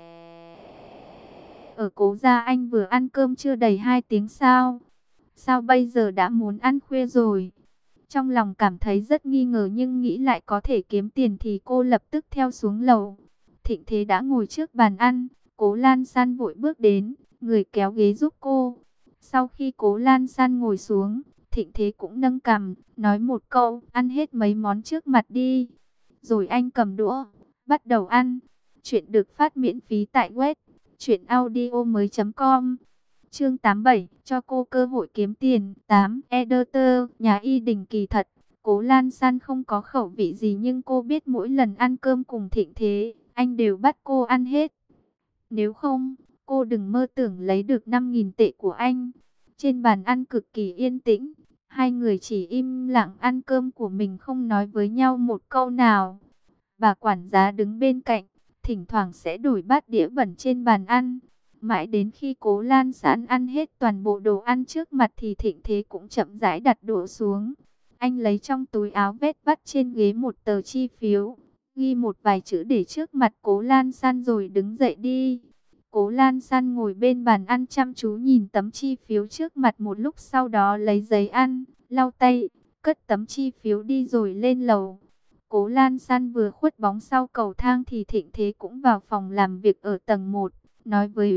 A: ở Cố gia anh vừa ăn cơm chưa đầy hai tiếng sao? Sao bây giờ đã muốn ăn khuya rồi? Trong lòng cảm thấy rất nghi ngờ nhưng nghĩ lại có thể kiếm tiền thì cô lập tức theo xuống lầu. Thịnh Thế đã ngồi trước bàn ăn, Cố Lan San vội bước đến, người kéo ghế giúp cô. Sau khi Cố Lan San ngồi xuống, Thịnh Thế cũng nâng cằm, nói một câu, ăn hết mấy món trước mặt đi. Rồi anh cầm đũa, bắt đầu ăn. Chuyện được phát miễn phí tại web truyện audio mới chấm com. Chương tám mươi bảy, cho cô cơ hội kiếm tiền. tám. Editor, nhà Y Đình kỳ thật, Cố Lan San không có khẩu vị gì nhưng cô biết mỗi lần ăn cơm cùng Thịnh Thế, anh đều bắt cô ăn hết. Nếu không, cô đừng mơ tưởng lấy được năm nghìn tệ của anh. Trên bàn ăn cực kỳ yên tĩnh, Hai người chỉ im lặng ăn cơm của mình, không nói với nhau một câu nào. Bà quản gia đứng bên cạnh, thỉnh thoảng sẽ đổi bát đĩa bẩn trên bàn ăn. Mãi đến khi Cố Lan San ăn hết toàn bộ đồ ăn trước mặt thì Thịnh Thế cũng chậm rãi đặt đũa xuống. Anh lấy trong túi áo vét vắt trên ghế một tờ chi phiếu, ghi một vài chữ để trước mặt Cố Lan San rồi đứng dậy đi. Cố Lan San ngồi bên bàn ăn chăm chú nhìn tấm chi phiếu trước mặt một lúc, sau đó lấy giấy ăn, lau tay, cất tấm chi phiếu đi rồi lên lầu. Cố Lan San vừa khuất bóng sau cầu thang thì Thịnh Thế cũng vào phòng làm việc ở tầng một, nói với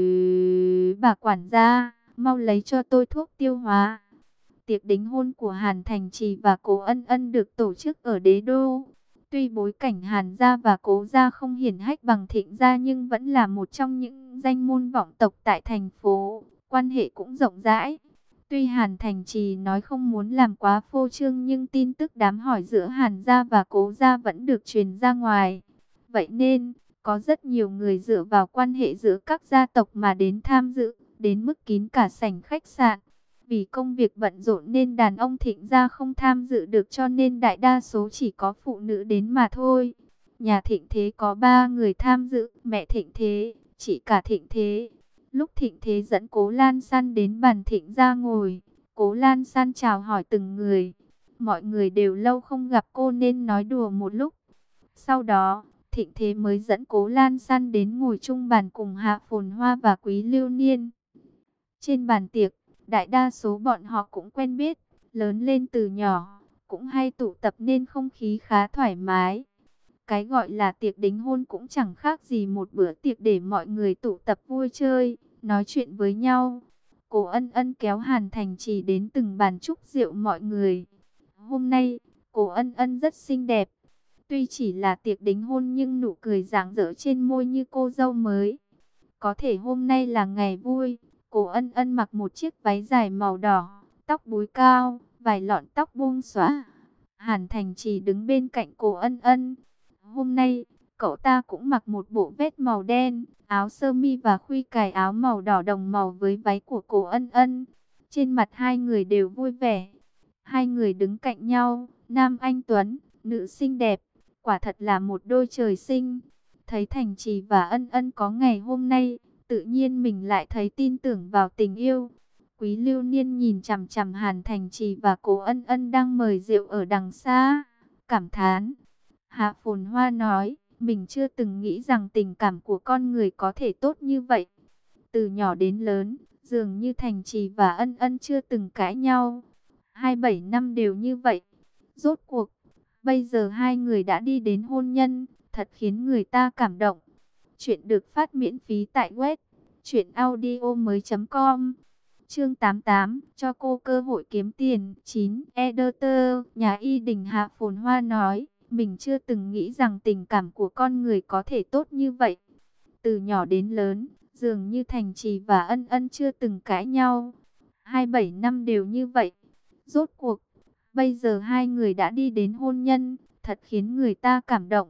A: bà quản gia, mau lấy cho tôi thuốc tiêu hóa. Tiệc đính hôn của Hàn Thành Trì và Cố Ân Ân được tổ chức ở Đế Đô. Tuy bối cảnh Hàn gia và Cố gia không hiển hách bằng Thịnh gia nhưng vẫn là một trong những danh môn vọng tộc tại thành phố, quan hệ cũng rộng rãi. Tuy Hàn Thành Trì nói không muốn làm quá phô trương nhưng tin tức đám hỏi giữa Hàn gia và Cố gia vẫn được truyền ra ngoài. Vậy nên, có rất nhiều người dựa vào quan hệ giữa các gia tộc mà đến tham dự, đến mức kín cả sảnh khách sạn. Vì công việc bận rộn nên đàn ông Thịnh gia không tham dự được, cho nên đại đa số chỉ có phụ nữ đến mà thôi. Nhà Thịnh Thế có ba người tham dự, mẹ Thịnh Thế, chị cả Thịnh Thế. Lúc Thịnh Thế dẫn Cố Lan San đến bàn Thịnh gia ngồi, Cố Lan San chào hỏi từng người. Mọi người đều lâu không gặp cô nên nói đùa một lúc. Sau đó, Thịnh Thế mới dẫn Cố Lan San đến ngồi chung bàn cùng Hạ Phồn Hoa và Quý Lưu Niên. Trên bàn tiệc, đại đa số bọn họ cũng quen biết, lớn lên từ nhỏ, cũng hay tụ tập nên không khí khá thoải mái. Cái gọi là tiệc đính hôn cũng chẳng khác gì một bữa tiệc để mọi người tụ tập vui chơi, nói chuyện với nhau. Cố Ân Ân kéo Hàn Thành Trì đến từng bàn chúc rượu mọi người. Hôm nay, Cố Ân Ân rất xinh đẹp. Tuy chỉ là tiệc đính hôn nhưng nụ cười rạng rỡ trên môi như cô dâu mới. Có thể hôm nay là ngày vui. Cố Ân Ân mặc một chiếc váy dài màu đỏ, tóc búi cao, vài lọn tóc buông xõa. Hàn Thành Trì đứng bên cạnh Cố Ân Ân. Hôm nay, cậu ta cũng mặc một bộ vest màu đen, áo sơ mi và khuy cài áo màu đỏ đồng màu với váy của Cố Ân Ân. Trên mặt hai người đều vui vẻ. Hai người đứng cạnh nhau, nam anh tuấn, nữ xinh đẹp, quả thật là một đôi trời sinh. Thấy Thành Trì và Ân Ân có ngày hôm nay, tự nhiên mình lại thấy tin tưởng vào tình yêu. Quý Lưu Niên nhìn chằm chằm Hàn Thành Trì và Cố Ân Ân đang mời rượu ở đằng xa, cảm thán. Hạ Phồn Hoa nói, mình chưa từng nghĩ rằng tình cảm của con người có thể tốt như vậy. Từ nhỏ đến lớn, dường như Thành Trì và Ân Ân chưa từng cãi nhau. Hai bảy năm đều như vậy. Rốt cuộc, bây giờ hai người đã đi đến hôn nhân, thật khiến người ta cảm động. Chuyện được phát miễn phí tại web truyện audio mới chấm com. Chương tám mươi tám, cho cô cơ hội kiếm tiền. chín. Editor, nhà y đình Hạ Phồn Hoa nói, mình chưa từng nghĩ rằng tình cảm của con người có thể tốt như vậy. Từ nhỏ đến lớn, dường như Thành Trì và Ân Ân chưa từng cãi nhau. Hai bảy năm đều như vậy. Rốt cuộc, bây giờ hai người đã đi đến hôn nhân, thật khiến người ta cảm động.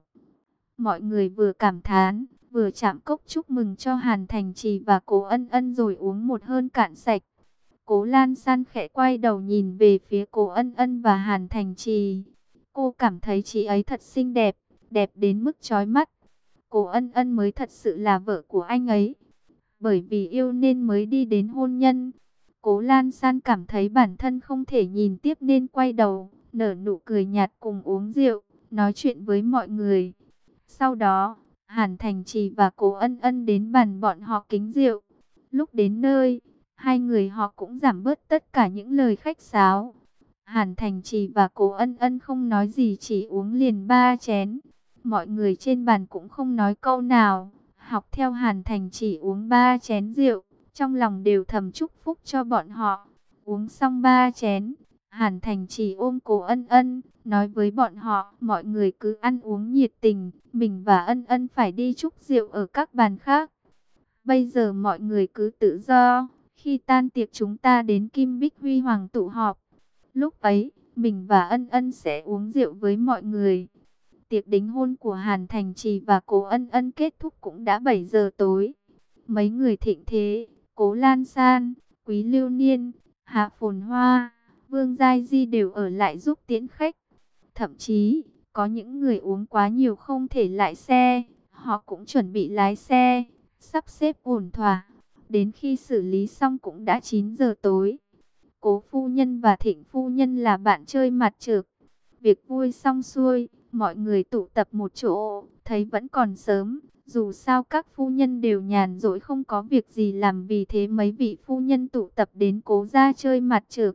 A: Mọi người vừa cảm thán, vừa chạm cốc chúc mừng cho Hàn Thành Trì và Cố Ân Ân rồi uống một hơi cạn sạch. Cố Lan San khẽ quay đầu nhìn về phía Cố Ân Ân và Hàn Thành Trì. Cô cảm thấy chị ấy thật xinh đẹp, đẹp đến mức chói mắt. Cố Ân Ân mới thật sự là vợ của anh ấy. Bởi vì yêu nên mới đi đến hôn nhân. Cố Lan San cảm thấy bản thân không thể nhìn tiếp nên quay đầu, nở nụ cười nhạt cùng uống rượu, nói chuyện với mọi người. Sau đó, Hàn Thành Trì và Cố Ân Ân đến bàn bọn họ kính rượu. Lúc đến nơi, hai người họ cũng giảm bớt tất cả những lời khách sáo. Hàn Thành Trì và Cố Ân Ân không nói gì, chỉ uống liền ba chén. Mọi người trên bàn cũng không nói câu nào, học theo Hàn Thành Trì uống ba chén rượu, trong lòng đều thầm chúc phúc cho bọn họ. Uống xong ba chén, Hàn Thành Trì ôm Cố Ân Ân, nói với bọn họ, mọi người cứ ăn uống nhiệt tình, mình và Ân Ân phải đi chúc rượu ở các bàn khác. Bây giờ mọi người cứ tự do, khi tan tiệc chúng ta đến Kim Bích Huy Hoàng tụ họp. Lúc ấy, mình và Ân Ân sẽ uống rượu với mọi người. Tiệc đính hôn của Hàn Thành Trì và Cố Ân Ân kết thúc cũng đã bảy giờ tối. Mấy người Thịnh Thế, Cố Lan San, Quý Lưu Niên, Hạ Phồn Hoa Vương Giai Di đều ở lại giúp tiễn khách. Thậm chí, có những người uống quá nhiều không thể lại xe, họ cũng chuẩn bị lái xe, sắp xếp ổn thỏa. Đến khi xử lý xong cũng đã chín giờ tối. Cố phu nhân và Thịnh phu nhân là bạn chơi mặt trược. Việc vui xong xuôi, mọi người tụ tập một chỗ, thấy vẫn còn sớm. Dù sao các phu nhân đều nhàn rỗi không có việc gì làm, vì thế mấy vị phu nhân tụ tập đến Cố gia chơi mặt trược.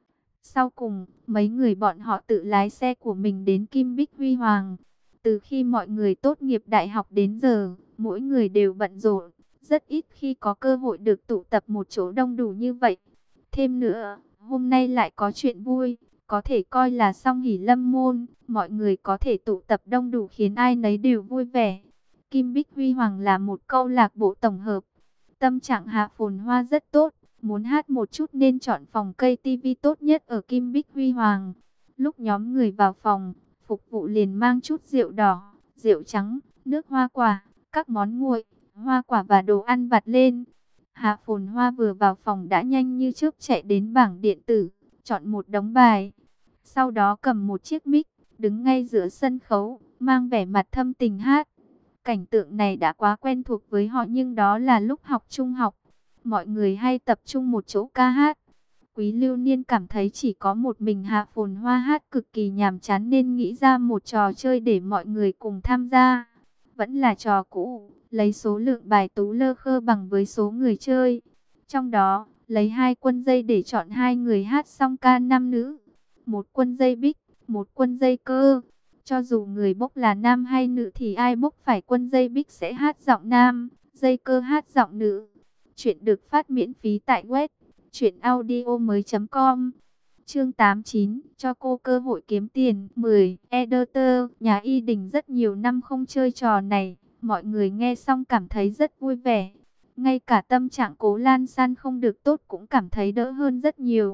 A: Sau cùng, mấy người bọn họ tự lái xe của mình đến Kim Bích Huy Hoàng. Từ khi mọi người tốt nghiệp đại học đến giờ, mỗi người đều bận rộn, rất ít khi có cơ hội được tụ tập một chỗ đông đủ như vậy. Thêm nữa, hôm nay lại có chuyện vui, có thể coi là song hỷ lâm môn, mọi người có thể tụ tập đông đủ khiến ai nấy đều vui vẻ. Kim Bích Huy Hoàng là một câu lạc bộ tổng hợp. Tâm trạng Hạ Phồn Hoa rất tốt, muốn hát một chút nên chọn phòng cây tivi tốt nhất ở Kim Bích Huy Hoàng. Lúc nhóm người vào phòng, phục vụ liền mang chút rượu đỏ, rượu trắng, nước hoa quả, các món nguội, hoa quả và đồ ăn vặt lên. Hạ Phồn Hoa vừa vào phòng đã nhanh như chớp chạy đến bảng điện tử, chọn một đống bài. Sau đó cầm một chiếc mic, đứng ngay giữa sân khấu, mang vẻ mặt thâm tình hát. Cảnh tượng này đã quá quen thuộc với họ, nhưng đó là lúc học trung học. Mọi người hay tập trung một chỗ ca hát. Quý Lưu Niên cảm thấy chỉ có một mình Hạ Phồn Hoa hát cực kỳ nhàm chán nên nghĩ ra một trò chơi để mọi người cùng tham gia. Vẫn là trò cũ, lấy số lượng bài tú lơ khơ bằng với số người chơi. Trong đó, lấy hai quân dây để chọn hai người hát song ca nam nữ. Một quân dây bích, một quân dây cơ. Cho dù người bốc là nam hay nữ thì ai bốc phải quân dây bích sẽ hát giọng nam, dây cơ hát giọng nữ. Chuyện được phát miễn phí tại web truyện audio mới chấm com. Chương tám mươi chín, cho cô cơ hội kiếm tiền. mười. Editor, nhà Y Đình rất nhiều năm không chơi trò này, mọi người nghe xong cảm thấy rất vui vẻ. Ngay cả tâm trạng Cố Lan San không được tốt cũng cảm thấy đỡ hơn rất nhiều.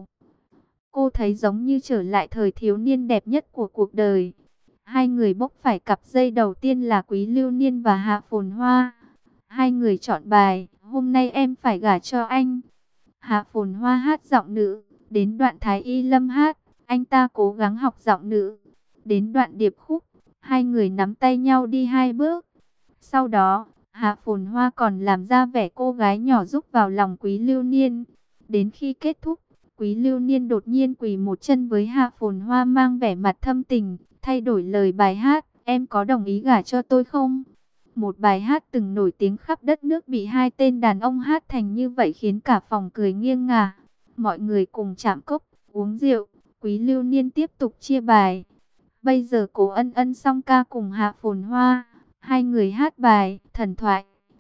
A: Cô thấy giống như trở lại thời thiếu niên đẹp nhất của cuộc đời. Hai người bốc phải cặp dây đầu tiên là Quý Lưu Niên và Hạ Phồn Hoa. Hai người chọn bài, hôm nay em phải gả cho anh. Hạ Phồn Hoa hát giọng nữ, đến đoạn Thái Y Lâm hát, anh ta cố gắng học giọng nữ. Đến đoạn điệp khúc, hai người nắm tay nhau đi hai bước. Sau đó, Hạ Phồn Hoa còn làm ra vẻ cô gái nhỏ giúp vào lòng Quý Lưu Niên. Đến khi kết thúc, Quý Lưu Niên đột nhiên quỳ một chân với Hạ Phồn Hoa mang vẻ mặt thâm tình, thay đổi lời bài hát, em có đồng ý gả cho tôi không? Một bài hát từng nổi tiếng khắp đất nước bị hai tên đàn ông hát thành như vậy khiến cả phòng cười nghiêng ngả. Mọi người cùng chạm cốc, uống rượu, Quý Lưu Niên tiếp tục chia bài. Bây giờ Cố Ân Ân song ca cùng Hạ Phồn Hoa, hai người hát bài Thần Thoại.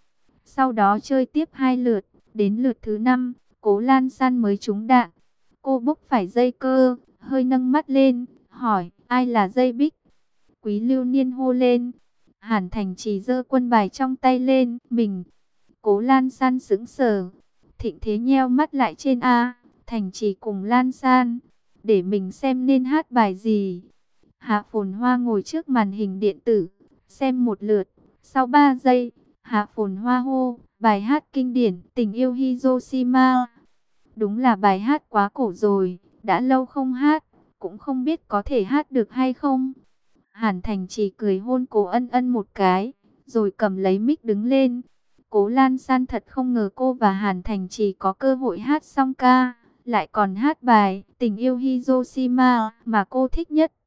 A: Sau đó chơi tiếp hai lượt, đến lượt thứ năm, Cố Lan San mới trúng đạn. Cô bốc phải dây cơ, hơi nâng mắt lên, hỏi ai là dây bích. Quý Lưu Niên hô lên. Hàn Thành Trì giơ quân bài trong tay lên, mình. Cố Lan San sững sờ. Thịnh Thế nheo mắt lại trên A, Thành Trì cùng Lan San, để mình xem nên hát bài gì. Hạ Phồn Hoa ngồi trước màn hình điện tử, xem một lượt. Sau ba giây, Hạ Phồn Hoa hô, bài hát kinh điển Tình yêu Hiroshima. Đúng là bài hát quá cổ rồi, đã lâu không hát, cũng không biết có thể hát được hay không. Hàn Thành Trì cười hôn Cố Ân Ân một cái, rồi cầm lấy mic đứng lên. Cố Lan San thật không ngờ cô và Hàn Thành Trì có cơ hội hát song ca, lại còn hát bài Tình yêu Hiroshima mà cô thích nhất.